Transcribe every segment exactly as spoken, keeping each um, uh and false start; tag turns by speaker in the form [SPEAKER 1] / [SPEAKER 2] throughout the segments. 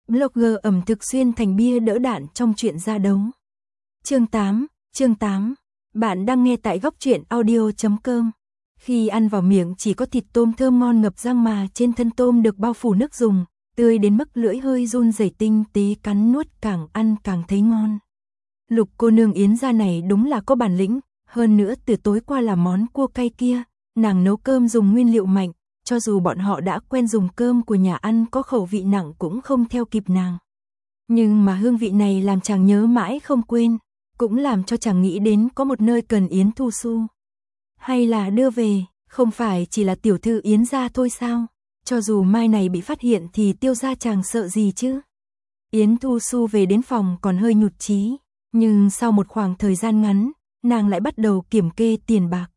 [SPEAKER 1] Blogger ẩm thực xuyên thành bia đỡ đạn trong chuyện ra đấu. Chương tám, chương tám. Bạn đang nghe tại góc truyện audio chấm com. Khi ăn vào miệng chỉ có thịt tôm thơm ngon ngập răng mà trên thân tôm được bao phủ nước dùng, tươi đến mức lưỡi hơi run rẩy, tinh tế cắn nuốt, càng ăn càng thấy ngon. Lục cô nương Yến gia này đúng là có bản lĩnh, hơn nữa từ tối qua là món cua cay kia, nàng nấu cơm dùng nguyên liệu mạnh, cho dù bọn họ đã quen dùng cơm của nhà ăn có khẩu vị nặng cũng không theo kịp nàng. Nhưng mà hương vị này làm chàng nhớ mãi không quên, cũng làm cho chàng nghĩ đến có một nơi cần Yến Thu Xu. Hay là đưa về, không phải chỉ là tiểu thư Yến gia thôi sao? Cho dù mai này bị phát hiện thì Tiêu gia chàng sợ gì chứ? Yến Thu Xu về đến phòng còn hơi nhụt chí, nhưng sau một khoảng thời gian ngắn, nàng lại bắt đầu kiểm kê tiền bạc.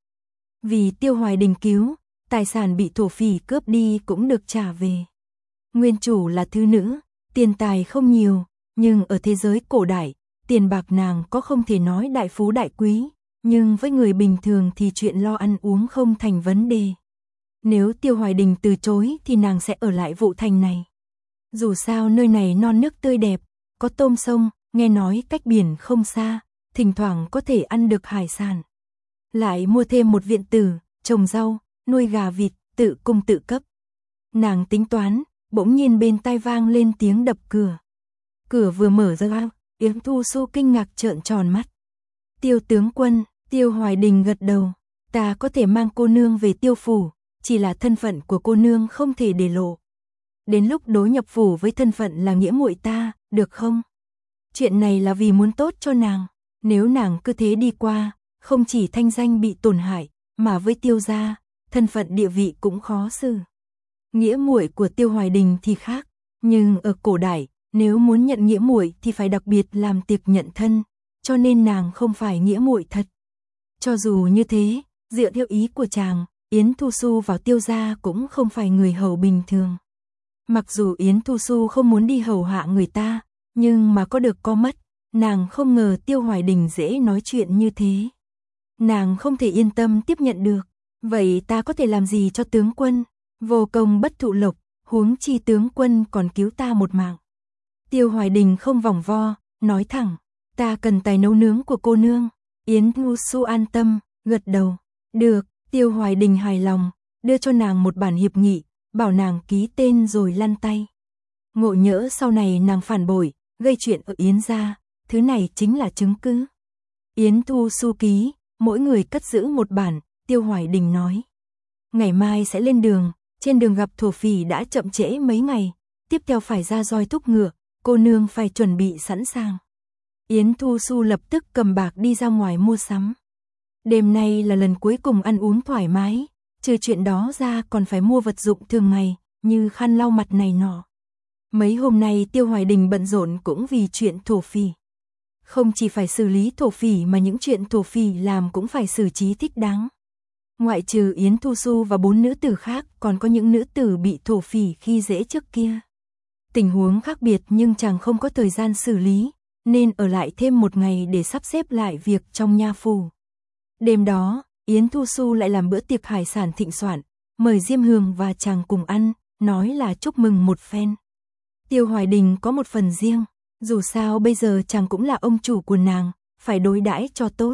[SPEAKER 1] Vì Tiêu Hoài Đình cứu, tài sản bị thổ phỉ cướp đi cũng được trả về. Nguyên chủ là thứ nữ, tiền tài không nhiều, nhưng ở thế giới cổ đại, tiền bạc nàng có không thể nói đại phú đại quý, nhưng với người bình thường thì chuyện lo ăn uống không thành vấn đề. Nếu Tiêu Hoài Đình từ chối thì nàng sẽ ở lại Vũ Thành này. Dù sao nơi này non nước tươi đẹp, có tôm sông, nghe nói cách biển không xa, thỉnh thoảng có thể ăn được hải sản. Lại mua thêm một viện tử, trồng rau, nuôi gà vịt, tự cung tự cấp. Nàng tính toán, bỗng nhiên bên tai vang lên tiếng đập cửa. Cửa vừa mở ra, Yến Thu Xu kinh ngạc trợn tròn mắt. Tiêu tướng quân, Tiêu Hoài Đình gật đầu, ta có thể mang cô nương về Tiêu phủ, chỉ là thân phận của cô nương không thể để lộ. Đến lúc đối nhập phủ với thân phận là nghĩa muội ta, được không? Chuyện này là vì muốn tốt cho nàng, nếu nàng cứ thế đi qua, không chỉ thanh danh bị tổn hại, mà với Tiêu gia, thân phận địa vị cũng khó xử. Nghĩa muội của Tiêu Hoài Đình thì khác, nhưng ở cổ đại, nếu muốn nhận nghĩa muội thì phải đặc biệt làm tiệc nhận thân, cho nên nàng không phải nghĩa muội thật. Cho dù như thế, dựa theo ý của chàng, Yến Thu Xu vào Tiêu gia cũng không phải người hầu bình thường. Mặc dù Yến Thu Xu không muốn đi hầu hạ người ta, nhưng mà có được có mất, nàng không ngờ Tiêu Hoài Đình dễ nói chuyện như thế. Nàng không thể yên tâm tiếp nhận được. Vậy ta có thể làm gì cho tướng quân? Vô công bất thụ lộc, huống chi tướng quân còn cứu ta một mạng. Tiêu Hoài Đình không vòng vo, nói thẳng, ta cần tài nấu nướng của cô nương. Yến Thu Xu an tâm, gật đầu. Được, Tiêu Hoài Đình hài lòng, đưa cho nàng một bản hiệp nghị, bảo nàng ký tên rồi lăn tay. Ngộ nhỡ sau này nàng phản bội, gây chuyện ở Yến gia, thứ này chính là chứng cứ. Yến Thu Xu ký, mỗi người cất giữ một bản. Tiêu Hoài Đình nói, ngày mai sẽ lên đường, trên đường gặp thổ phỉ đã chậm trễ mấy ngày, tiếp theo phải ra roi thúc ngựa, cô nương phải chuẩn bị sẵn sàng. Yến Thu Xu lập tức cầm bạc đi ra ngoài mua sắm. Đêm nay là lần cuối cùng ăn uống thoải mái, trừ chuyện đó ra còn phải mua vật dụng thường ngày, như khăn lau mặt này nọ. Mấy hôm nay Tiêu Hoài Đình bận rộn cũng vì chuyện thổ phỉ. Không chỉ phải xử lý thổ phỉ mà những chuyện thổ phỉ làm cũng phải xử trí thích đáng. Ngoại trừ Yến Thu Xu và bốn nữ tử khác, còn có những nữ tử bị thổ phỉ khi dễ trước kia. Tình huống khác biệt nhưng chàng không có thời gian xử lý, nên ở lại thêm một ngày để sắp xếp lại việc trong nha phủ. Đêm đó, Yến Thu Xu lại làm bữa tiệc hải sản thịnh soạn, mời Diêm Hương và chàng cùng ăn, nói là chúc mừng một phen. Tiêu Hoài Đình có một phần riêng, dù sao bây giờ chàng cũng là ông chủ của nàng, phải đối đãi cho tốt.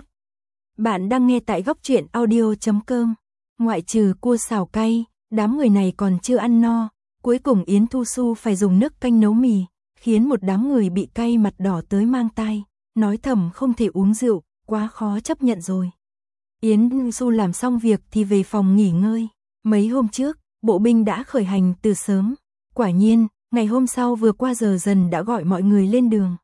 [SPEAKER 1] Bạn đang nghe tại góc truyện audio chấm com. Ngoại trừ cua xào cay, đám người này còn chưa ăn no. Cuối cùng Yến Thu Xu phải dùng nước canh nấu mì, khiến một đám người bị cay mặt đỏ tới mang tai, nói thầm không thể uống rượu, quá khó chấp nhận rồi. Yến Thu Xu làm xong việc thì về phòng nghỉ ngơi. Mấy hôm trước, bộ binh đã khởi hành từ sớm. Quả nhiên, ngày hôm sau vừa qua giờ dần đã gọi mọi người lên đường.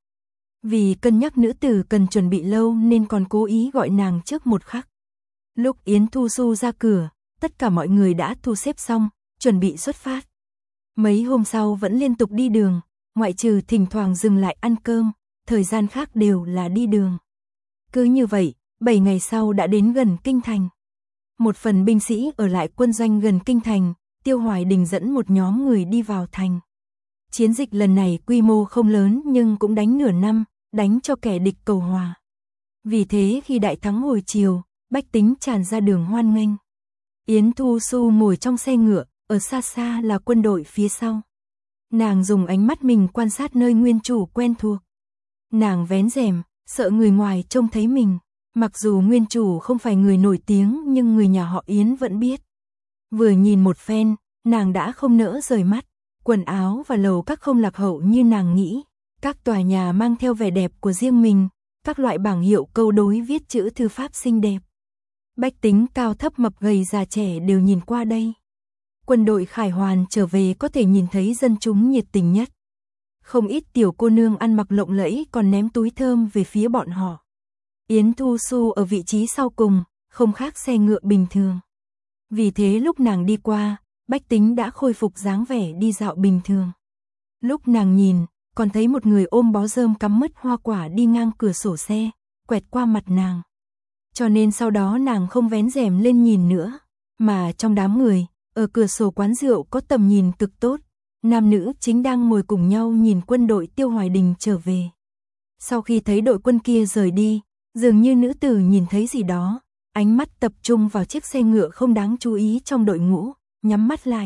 [SPEAKER 1] Vì cân nhắc nữ tử cần chuẩn bị lâu nên còn cố ý gọi nàng trước một khắc. Lúc Yến Thu Xu ra cửa, tất cả mọi người đã thu xếp xong, chuẩn bị xuất phát. Mấy hôm sau vẫn liên tục đi đường, ngoại trừ thỉnh thoảng dừng lại ăn cơm, thời gian khác đều là đi đường. Cứ như vậy, bảy ngày sau đã đến gần kinh thành. Một phần binh sĩ ở lại quân doanh gần kinh thành, Tiêu Hoài Đình dẫn một nhóm người đi vào thành. Chiến dịch lần này quy mô không lớn nhưng cũng đánh nửa năm, đánh cho kẻ địch cầu hòa. Vì thế khi đại thắng hồi chiều, bách tính tràn ra đường hoan nghênh. Yến Thu Xu ngồi trong xe ngựa, ở xa xa là quân đội phía sau. Nàng dùng ánh mắt mình quan sát nơi nguyên chủ quen thuộc. Nàng vén rèm, sợ người ngoài trông thấy mình. Mặc dù nguyên chủ không phải người nổi tiếng nhưng người nhà họ Yến vẫn biết. Vừa nhìn một phen, nàng đã không nỡ rời mắt. Quần áo và lầu các không lạc hậu như nàng nghĩ. Các tòa nhà mang theo vẻ đẹp của riêng mình. Các loại bảng hiệu câu đối viết chữ thư pháp xinh đẹp. Bách tính cao thấp mập gầy già trẻ đều nhìn qua đây. Quân đội Khải Hoàn trở về có thể nhìn thấy dân chúng nhiệt tình nhất. Không ít tiểu cô nương ăn mặc lộng lẫy còn ném túi thơm về phía bọn họ. Yến Thu Xu ở vị trí sau cùng, không khác xe ngựa bình thường. Vì thế lúc nàng đi qua, bách tính đã khôi phục dáng vẻ đi dạo bình thường. Lúc nàng nhìn, còn thấy một người ôm bó rơm cắm mứt hoa quả đi ngang cửa sổ xe, quẹt qua mặt nàng. Cho nên sau đó nàng không vén rèm lên nhìn nữa, mà trong đám người, ở cửa sổ quán rượu có tầm nhìn cực tốt, nam nữ chính đang ngồi cùng nhau nhìn quân đội Tiêu Hoài Đình trở về. Sau khi thấy đội quân kia rời đi, dường như nữ tử nhìn thấy gì đó, ánh mắt tập trung vào chiếc xe ngựa không đáng chú ý trong đội ngũ, nhắm mắt lại.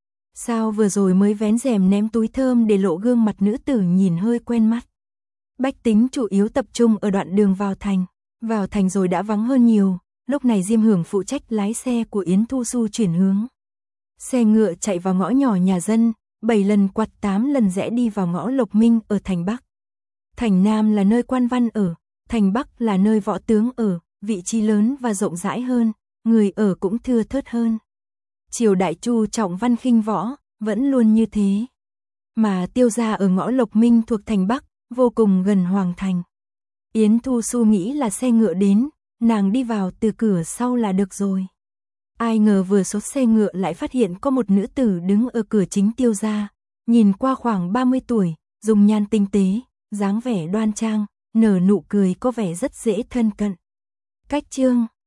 [SPEAKER 1] Sao vừa rồi mới vén rèm ném túi thơm để lộ gương mặt nữ tử nhìn hơi quen mắt. Bách tính chủ yếu tập trung ở đoạn đường vào thành. Vào thành rồi đã vắng hơn nhiều, lúc này Diêm Hưởng phụ trách lái xe của Yến Thu Xu chuyển hướng. Xe ngựa chạy vào ngõ nhỏ nhà dân, bảy lần quặt tám lần rẽ đi vào ngõ Lộc Minh ở thành Bắc. Thành Nam là nơi quan văn ở, thành Bắc là nơi võ tướng ở, vị trí lớn và rộng rãi hơn, người ở cũng thưa thớt hơn. Triều đại Chu trọng văn khinh võ, vẫn luôn như thế. Mà Tiêu gia ở ngõ Lộc Minh thuộc thành Bắc, vô cùng gần Hoàng thành. Yến Thu Xu nghĩ là xe ngựa đến, nàng đi vào từ cửa sau là được rồi. Ai ngờ vừa xuất xe ngựa lại phát hiện có một nữ tử đứng ở cửa chính Tiêu gia, nhìn qua khoảng ba mươi tuổi, dùng nhan tinh tế, dáng vẻ đoan trang, nở nụ cười có vẻ rất dễ thân cận. Cách chương